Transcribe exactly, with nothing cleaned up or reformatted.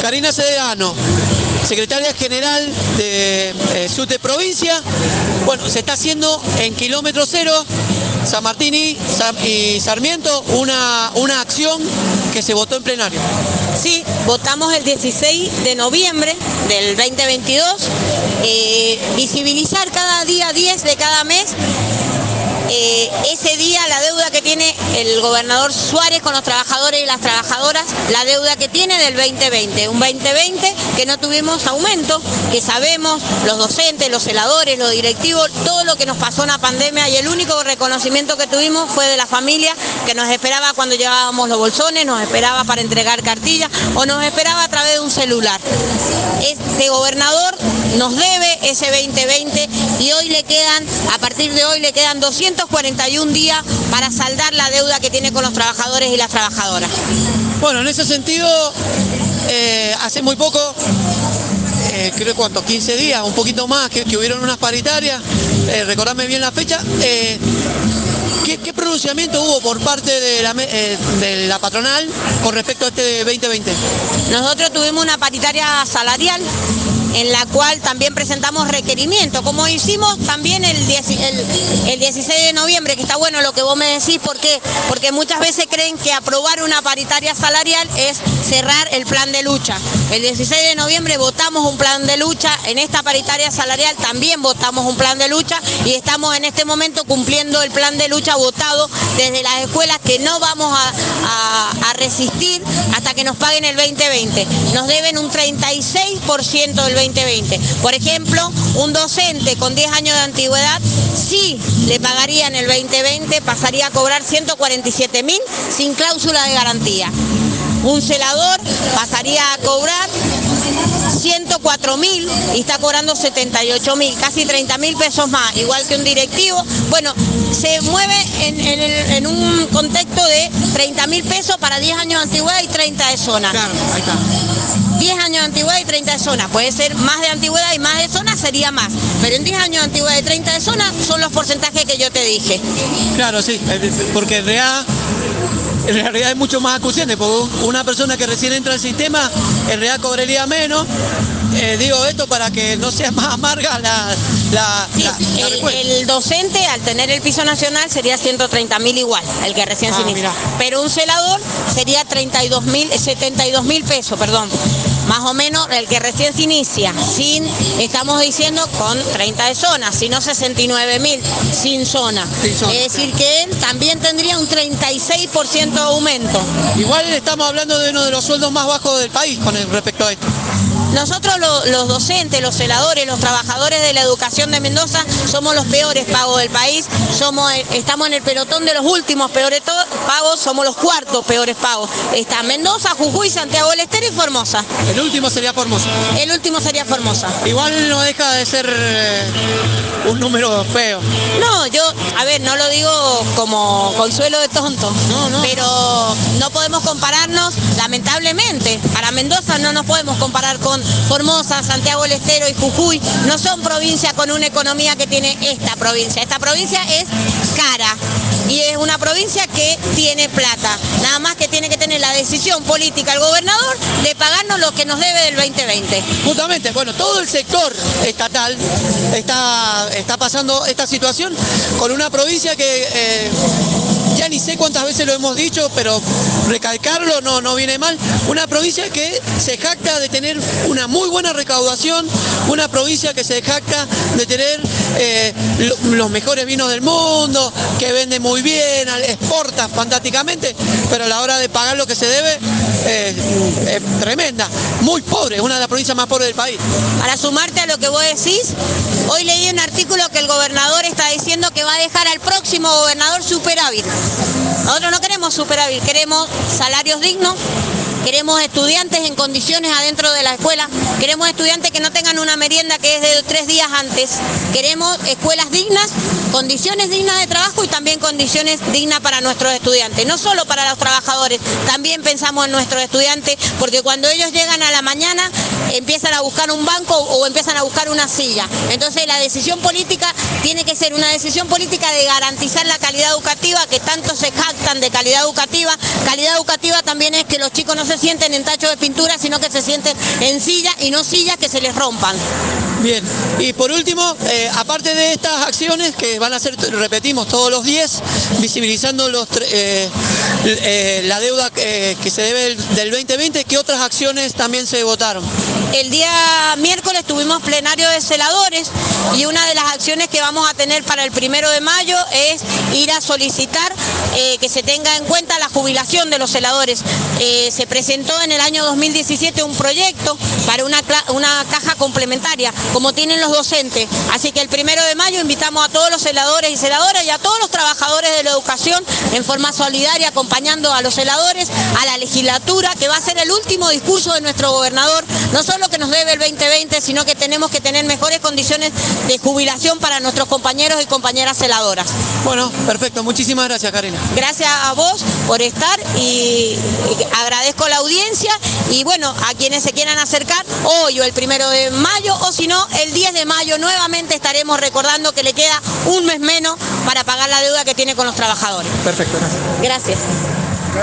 Karina Cederano, secretaria general de eh, SUTE Provincia. Bueno, se está haciendo en kilómetro cero, San Martín y, y Sarmiento, una, una acción que se votó en plenario. Sí, votamos el dieciséis de noviembre del veinte veintidós, eh, visibilizar cada día diez de cada mes. Eh, ese día la deuda que tiene el gobernador Suárez con los trabajadores y las trabajadoras, la deuda que tiene del veinte veinte, un veinte veinte que no tuvimos aumento, que sabemos, los docentes, los celadores, los directivos, todo lo que nos pasó en la pandemia, y el único reconocimiento que tuvimos fue de la familia que nos esperaba cuando llevábamos los bolsones, nos esperaba para entregar cartillas o nos esperaba a través de un celular. Este gobernador nos debe ese veinte veinte y hoy le quedan, a partir de hoy le quedan doscientos cuarenta y un días para saldar la deuda que tiene con los trabajadores y las trabajadoras. Bueno, en ese sentido, eh, hace muy poco, eh, creo cuánto, quince días, un poquito más, que, que hubieron unas paritarias, eh, recordadme bien la fecha, eh, ¿qué, ¿qué pronunciamiento hubo por parte de la, eh, de la patronal con respecto a este veinte veinte? Nosotros tuvimos una paritaria salarial en la cual también presentamos requerimientos, como hicimos también el, el, el dieciséis de noviembre, que está bueno lo que vos me decís, ¿por qué? Porque muchas veces creen que aprobar una paritaria salarial es cerrar el plan de lucha. El dieciséis de noviembre votamos un plan de lucha, en esta paritaria salarial también votamos un plan de lucha y estamos en este momento cumpliendo el plan de lucha votado desde las escuelas, que no vamos a, a, a resistir hasta que nos paguen el veinte veinte. Nos deben un treinta y seis por ciento del veinte veinte. Por ejemplo, un docente con diez años de antigüedad, sí le pagarían el veinte veinte, pasaría a cobrar ciento cuarenta y siete mil sin cláusula de garantía. Un celador pasaría a cobrar ciento cuatro mil y está cobrando setenta y ocho mil, casi treinta mil pesos más, igual que un directivo. Bueno, se mueve en, en, el, en un contexto de treinta mil pesos para diez años de antigüedad y treinta de zona. Claro, ahí está. diez años de antigüedad y treinta de zona, puede ser más de antigüedad y más de zona sería más, pero en diez años de antigüedad y treinta de zona son los porcentajes que yo te dije. Claro, sí, porque en realidad, en realidad es mucho más acuciante, porque una persona que recién entra al sistema en realidad cobraría menos. Eh, digo esto para que no sea más amarga la, la, sí, la, la el, el docente al tener el piso nacional sería ciento treinta mil igual, el que recién ah, se inicia, pero un celador sería treinta y dos mil, setenta y dos mil pesos, perdón. Más o menos el que recién se inicia, sin, estamos diciendo con treinta de zona, sino sesenta y nueve mil sin zona. Sin zona. Es decir, que él también tendría un treinta y seis por ciento de aumento. Igual estamos hablando de uno de los sueldos más bajos del país con respecto a esto. Nosotros lo, los docentes, los celadores, los trabajadores de la educación de Mendoza somos los peores pagos del país, somos, estamos en el pelotón de los últimos peores pagos, somos los cuartos peores pagos. Está Mendoza, Jujuy, Santiago del Estero y Formosa. El último sería Formosa. El último sería Formosa. Igual no deja de ser eh, un número feo. No, yo, a ver, no lo digo como consuelo de tonto, no, no. pero no podemos compararnos, lamentablemente, para Mendoza no nos podemos comparar con Formosa, Santiago del Estero y Jujuy. No son provincias con una economía que tiene esta provincia. Esta provincia es cara y es una provincia que tiene plata. Nada más que tiene que tener la decisión política el gobernador de pagarnos lo que nos debe del veinte veinte. Justamente, bueno, todo el sector estatal está, está pasando esta situación con una provincia que... Eh, ya ni sé cuántas veces lo hemos dicho, pero recalcarlo no, no viene mal. Una provincia que se jacta de tener una muy buena recaudación, una provincia que se jacta de tener eh, lo, los mejores vinos del mundo, que vende muy bien, exporta fantásticamente, pero a la hora de pagar lo que se debe eh, es tremenda, muy pobre, una de las provincias más pobres del país. Para sumarte a lo que vos decís, hoy leí un artículo que el gobernador está diciendo que va a dejar al próximo gobernador superávit. Nosotros no queremos superávit, queremos salarios dignos, queremos estudiantes en condiciones adentro de la escuela, queremos estudiantes que no tengan una merienda que es de tres días antes, queremos escuelas dignas condiciones dignas de trabajo y también condiciones dignas para nuestros estudiantes. No solo para los trabajadores, también pensamos en nuestros estudiantes, porque cuando ellos llegan a la mañana empiezan a buscar un banco o empiezan a buscar una silla. Entonces la decisión política tiene que ser una decisión política de garantizar la calidad educativa, que tanto se jactan de calidad educativa. Calidad educativa también es que los chicos no se sienten en tachos de pintura, sino que se sienten en sillas y no sillas que se les rompan. Bien, y por último, eh, aparte de estas acciones que van a ser, repetimos, todos los días, visibilizando los, eh, eh, la deuda eh, que se debe del, del veinte veinte, ¿qué otras acciones también se votaron? El día miércoles tuvimos plenario de celadores y una de las acciones que vamos a tener para el primero de mayo es ir a solicitar eh, que se tenga en cuenta la jubilación de los celadores. Eh, se presentó en el año dos mil diecisiete un proyecto para una, una caja complementaria, como tienen los docentes. Así que el primero de mayo invitamos a todos los celadores y celadoras y a todos los trabajadores de la educación en forma solidaria, acompañando a los celadores, a la legislatura, que va a ser el último discurso de nuestro gobernador, no solo que nos debe el veinte veinte, sino que tenemos que tener mejores condiciones de jubilación para nuestros compañeros y compañeras celadoras. Bueno, perfecto. Muchísimas gracias, Karina. Gracias a vos por estar y agradezco la audiencia y bueno, a quienes se quieran acercar hoy o el primero de mayo o si no, el diez de mayo nuevamente estaremos recordando que le queda un mes menos para pagar la deuda que tiene con los trabajadores. Perfecto, gracias. Gracias.